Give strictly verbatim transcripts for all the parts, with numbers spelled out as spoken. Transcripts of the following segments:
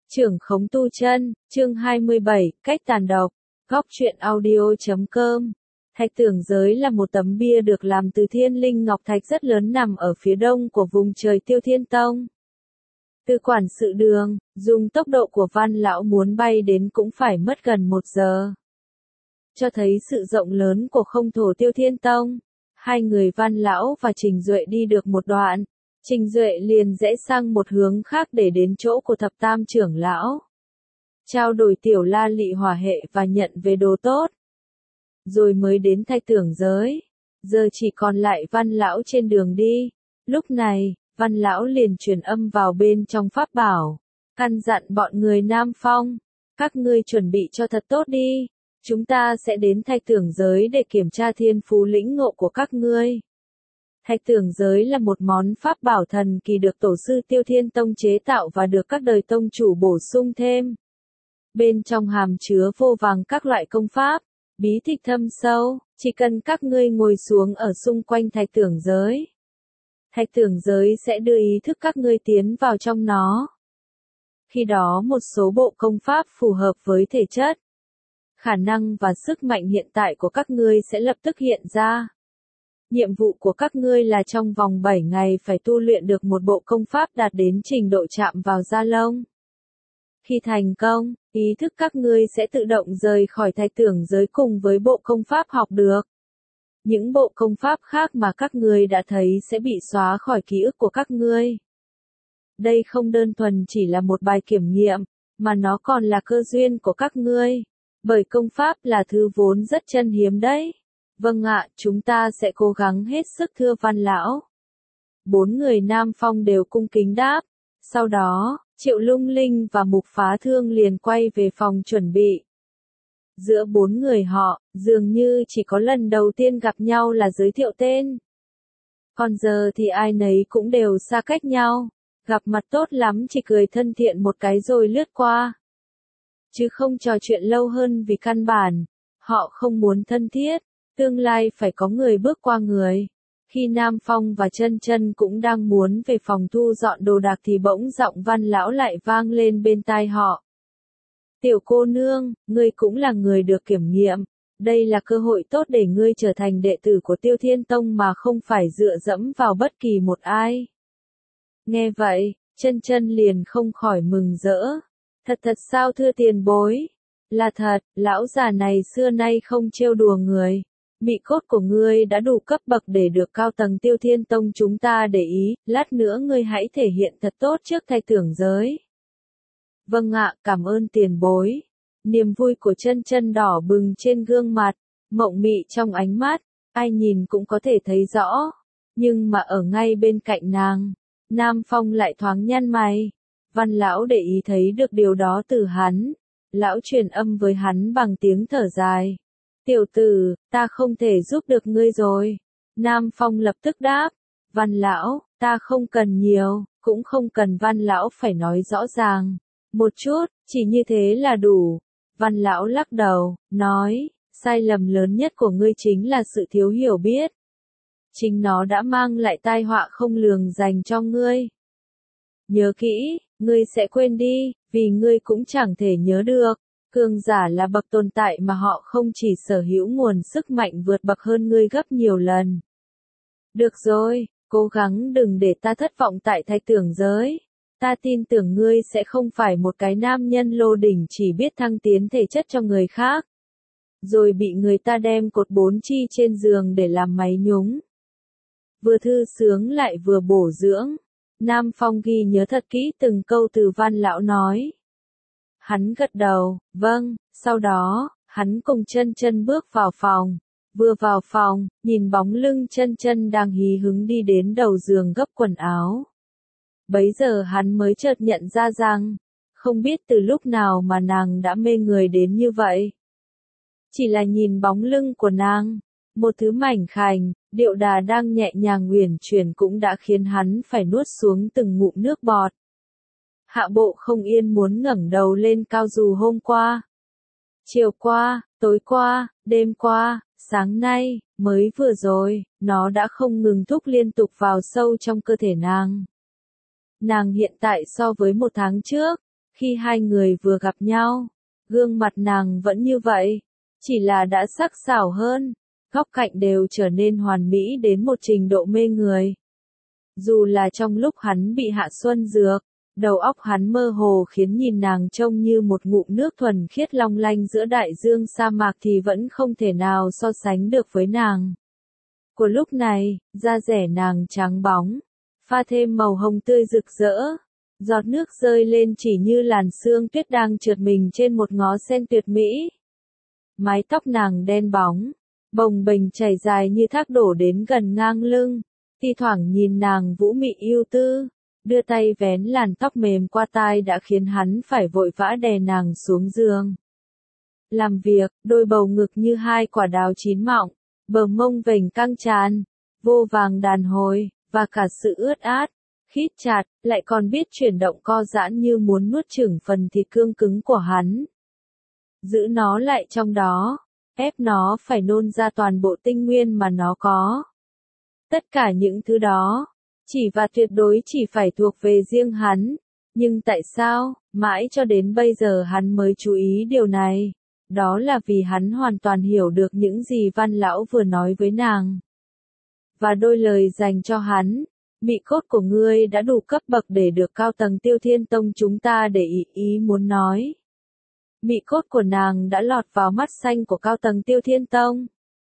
Trưởng khống tu chân, chương hai mươi bảy, cách tàn độc, góc truyện audio chấm com. Thạch Tưởng Giới là một tấm bia được làm từ thiên linh ngọc thạch rất lớn nằm ở phía đông của vùng trời Tiêu Thiên Tông. Từ quản sự đường, dùng tốc độ của Văn Lão muốn bay đến cũng phải mất gần một giờ. Cho thấy sự rộng lớn của không thổ Tiêu Thiên Tông, hai người Văn Lão và Trình Duệ đi được một đoạn. Trình Duệ liền rẽ sang một hướng khác để đến chỗ của thập tam trưởng lão. Trao đổi tiểu la lị hỏa hệ và nhận về đồ tốt. Rồi mới đến Thạch Tưởng Giới. Giờ chỉ còn lại Văn Lão trên đường đi. Lúc này, Văn Lão liền truyền âm vào bên trong pháp bảo. Căn dặn bọn người Nam Phong. Các ngươi chuẩn bị cho thật tốt đi. Chúng ta sẽ đến Thạch Tưởng Giới để kiểm tra thiên phú lĩnh ngộ của các ngươi. Thạch Tưởng Giới là một món pháp bảo thần kỳ được tổ sư Tiêu Thiên Tông chế tạo và được các đời tông chủ bổ sung thêm. Bên trong hàm chứa vô vàng các loại công pháp, bí tịch thâm sâu, chỉ cần các ngươi ngồi xuống ở xung quanh Thạch Tưởng Giới. Thạch Tưởng Giới sẽ đưa ý thức các ngươi tiến vào trong nó. Khi đó một số bộ công pháp phù hợp với thể chất, khả năng và sức mạnh hiện tại của các ngươi sẽ lập tức hiện ra. Nhiệm vụ của các ngươi là trong vòng bảy ngày phải tu luyện được một bộ công pháp đạt đến trình độ chạm vào da lông. Khi thành công, ý thức các ngươi sẽ tự động rời khỏi Thạch Tưởng Giới cùng với bộ công pháp học được. Những bộ công pháp khác mà các ngươi đã thấy sẽ bị xóa khỏi ký ức của các ngươi. Đây không đơn thuần chỉ là một bài kiểm nghiệm, mà nó còn là cơ duyên của các ngươi. Bởi công pháp là thứ vốn rất chân hiếm đấy. Vâng ạ, chúng ta sẽ cố gắng hết sức thưa Văn Lão. Bốn người Nam Phong đều cung kính đáp. Sau đó, Triệu Lung Linh và Mục Phá Thương liền quay về phòng chuẩn bị. Giữa bốn người họ, dường như chỉ có lần đầu tiên gặp nhau là giới thiệu tên. Còn giờ thì ai nấy cũng đều xa cách nhau. Gặp mặt tốt lắm chỉ cười thân thiện một cái rồi lướt qua. Chứ không trò chuyện lâu hơn vì căn bản, họ không muốn thân thiết. Tương lai phải có người bước qua người. Khi Nam Phong và Chân Chân cũng đang muốn về phòng thu dọn đồ đạc thì bỗng giọng Văn Lão lại vang lên bên tai họ. Tiểu cô nương, ngươi cũng là người được kiểm nghiệm. Đây là cơ hội tốt để ngươi trở thành đệ tử của Tiêu Thiên Tông mà không phải dựa dẫm vào bất kỳ một ai. Nghe vậy, Chân Chân liền không khỏi mừng rỡ. Thật thật sao thưa tiền bối? Là thật, lão già này xưa nay không trêu đùa người. Mị cốt của ngươi đã đủ cấp bậc để được cao tầng Tiêu Thiên Tông chúng ta để ý, lát nữa ngươi hãy thể hiện thật tốt trước Thạch Tưởng Giới. Vâng ạ, cảm ơn tiền bối. Niềm vui của Chân Chân đỏ bừng trên gương mặt, mộng mị trong ánh mắt, ai nhìn cũng có thể thấy rõ. Nhưng mà ở ngay bên cạnh nàng, Nam Phong lại thoáng nhăn mày. Văn Lão để ý thấy được điều đó từ hắn. Lão truyền âm với hắn bằng tiếng thở dài. Tiểu tử, ta không thể giúp được ngươi rồi. Nam Phong lập tức đáp. Văn Lão, ta không cần nhiều, cũng không cần Văn Lão phải nói rõ ràng. Một chút, chỉ như thế là đủ. Văn Lão lắc đầu, nói, sai lầm lớn nhất của ngươi chính là sự thiếu hiểu biết. Chính nó đã mang lại tai họa không lường dành cho ngươi. Nhớ kỹ, ngươi sẽ quên đi, vì ngươi cũng chẳng thể nhớ được. Cường giả là bậc tồn tại mà họ không chỉ sở hữu nguồn sức mạnh vượt bậc hơn ngươi gấp nhiều lần. Được rồi, cố gắng đừng để ta thất vọng tại Thạch Tưởng Giới. Ta tin tưởng ngươi sẽ không phải một cái nam nhân lô đỉnh chỉ biết thăng tiến thể chất cho người khác. Rồi bị người ta đem cột bốn chi trên giường để làm máy nhúng. Vừa thư sướng lại vừa bổ dưỡng. Nam Phong ghi nhớ thật kỹ từng câu từ Văn Lão nói. Hắn gật đầu, vâng, sau đó, hắn cùng Chân Chân bước vào phòng. Vừa vào phòng, nhìn bóng lưng Chân Chân đang hí hứng đi đến đầu giường gấp quần áo. Bấy giờ hắn mới chợt nhận ra rằng, không biết từ lúc nào mà nàng đã mê người đến như vậy. Chỉ là nhìn bóng lưng của nàng, một thứ mảnh khảnh, điệu đà đang nhẹ nhàng uyển chuyển cũng đã khiến hắn phải nuốt xuống từng ngụm nước bọt. Hạ bộ không yên muốn ngẩng đầu lên cao dù hôm qua. Chiều qua, tối qua, đêm qua, sáng nay, mới vừa rồi, nó đã không ngừng thúc liên tục vào sâu trong cơ thể nàng. Nàng hiện tại so với một tháng trước, Khi hai người vừa gặp nhau, gương mặt nàng vẫn như vậy, chỉ là đã sắc sảo hơn, góc cạnh đều trở nên hoàn mỹ đến một trình độ mê người. Dù là trong lúc hắn bị hạ xuân dược, đầu óc hắn mơ hồ khiến nhìn nàng trông như một ngụm nước thuần khiết long lanh giữa đại dương sa mạc thì vẫn không thể nào so sánh được với nàng. Của lúc này, da rẻ nàng trắng bóng, pha thêm màu hồng tươi rực rỡ, giọt nước rơi lên chỉ như làn sương tuyết đang trượt mình trên một ngó sen tuyệt mỹ. Mái tóc nàng đen bóng, bồng bềnh chảy dài như thác đổ đến gần ngang lưng, thi thoảng nhìn nàng vũ mị yêu tư, đưa tay vén làn tóc mềm qua tai đã khiến hắn phải vội vã đè nàng xuống giường. Làm việc, đôi bầu ngực như hai quả đào chín mọng, bờ mông vểnh căng tràn, vô vàng đàn hồi, và cả sự ướt át, khít chặt, lại còn biết chuyển động co giãn như muốn nuốt chửng phần thịt cương cứng của hắn. Giữ nó lại trong đó, ép nó phải nôn ra toàn bộ tinh nguyên mà nó có. Tất cả những thứ đó, chỉ và tuyệt đối chỉ phải thuộc về riêng hắn. Nhưng tại sao, mãi cho đến bây giờ hắn mới chú ý điều này? Đó là vì hắn hoàn toàn hiểu được những gì Văn Lão vừa nói với nàng. Và đôi lời dành cho hắn, mị cốt của ngươi đã đủ cấp bậc để được cao tầng Tiêu Thiên Tông chúng ta để ý ý muốn nói. Mị cốt của nàng đã lọt vào mắt xanh của cao tầng Tiêu Thiên Tông.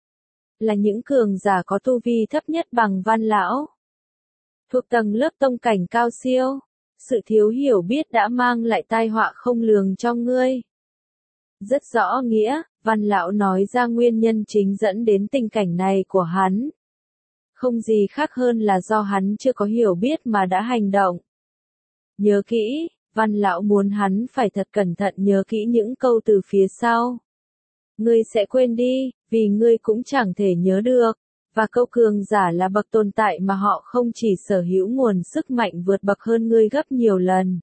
Là những cường giả có tu vi thấp nhất bằng Văn Lão. Thuộc tầng lớp tông cảnh cao siêu, sự thiếu hiểu biết đã mang lại tai họa không lường cho ngươi. Rất rõ nghĩa, Văn Lão nói ra nguyên nhân chính dẫn đến tình cảnh này của hắn. Không gì khác hơn là do hắn chưa có hiểu biết mà đã hành động. Nhớ kỹ, Văn Lão muốn hắn phải thật cẩn thận nhớ kỹ những câu từ phía sau. Ngươi sẽ quên đi, vì ngươi cũng chẳng thể nhớ được. Và câu cường giả là bậc tồn tại mà họ không chỉ sở hữu nguồn sức mạnh vượt bậc hơn ngươi gấp nhiều lần.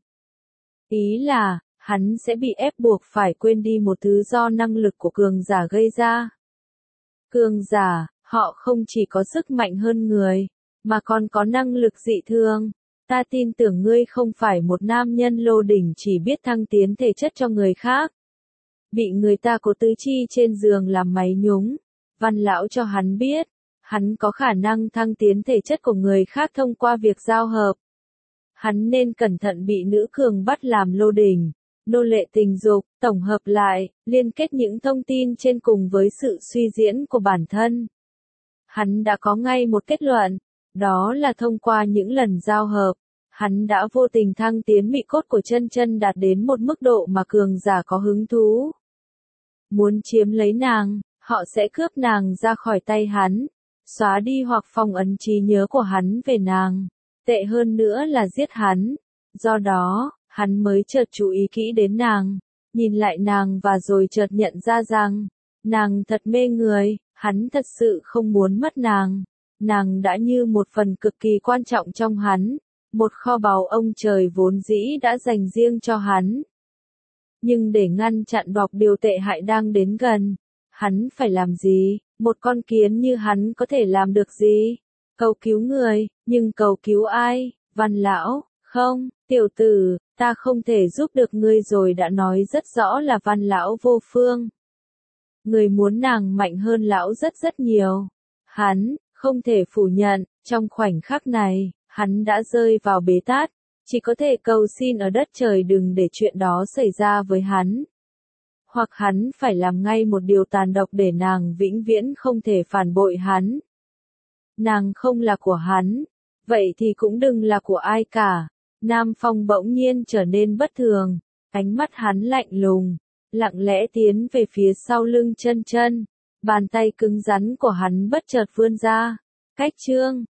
Ý là, hắn sẽ bị ép buộc phải quên đi một thứ do năng lực của cường giả gây ra. Cường giả, họ không chỉ có sức mạnh hơn người, mà còn có năng lực dị thường. Ta tin tưởng ngươi không phải một nam nhân lô đỉnh chỉ biết thăng tiến thể chất cho người khác. Bị người ta cố tứ chi trên giường làm máy nhúng. Văn Lão cho hắn biết, hắn có khả năng thăng tiến thể chất của người khác thông qua việc giao hợp. Hắn nên cẩn thận bị nữ cường bắt làm lô đỉnh, nô lệ tình dục, tổng hợp lại, liên kết những thông tin trên cùng với sự suy diễn của bản thân. Hắn đã có ngay một kết luận, đó là thông qua những lần giao hợp, hắn đã vô tình thăng tiến mị cốt của chân chân đạt đến một mức độ mà cường giả có hứng thú. Muốn chiếm lấy nàng, họ sẽ cướp nàng ra khỏi tay hắn, xóa đi hoặc phong ấn trí nhớ của hắn về nàng, tệ hơn nữa là giết hắn. Do đó, hắn mới chợt chú ý kỹ đến nàng, nhìn lại nàng và rồi chợt nhận ra rằng, nàng thật mê người, hắn thật sự không muốn mất nàng. Nàng đã như một phần cực kỳ quan trọng trong hắn, một kho báu ông trời vốn dĩ đã dành riêng cho hắn. Nhưng để ngăn chặn bọc điều tệ hại đang đến gần, hắn phải làm gì? Một con kiến như hắn có thể làm được gì? Cầu cứu người, nhưng cầu cứu ai? Văn Lão, không, tiểu tử, ta không thể giúp được ngươi rồi đã nói rất rõ là Văn Lão vô phương. Người muốn nàng mạnh hơn lão rất rất nhiều. Hắn, không thể phủ nhận, trong khoảnh khắc này, hắn đã rơi vào bế tắc, chỉ có thể cầu xin ở đất trời đừng để chuyện đó xảy ra với hắn. Hoặc hắn phải làm ngay một điều tàn độc để nàng vĩnh viễn không thể phản bội hắn. Nàng không là của hắn, vậy thì cũng đừng là của ai cả. Nam Phong bỗng nhiên trở nên bất thường, ánh mắt hắn lạnh lùng, lặng lẽ tiến về phía sau lưng chân chân, bàn tay cứng rắn của hắn bất chợt vươn ra, cách chương.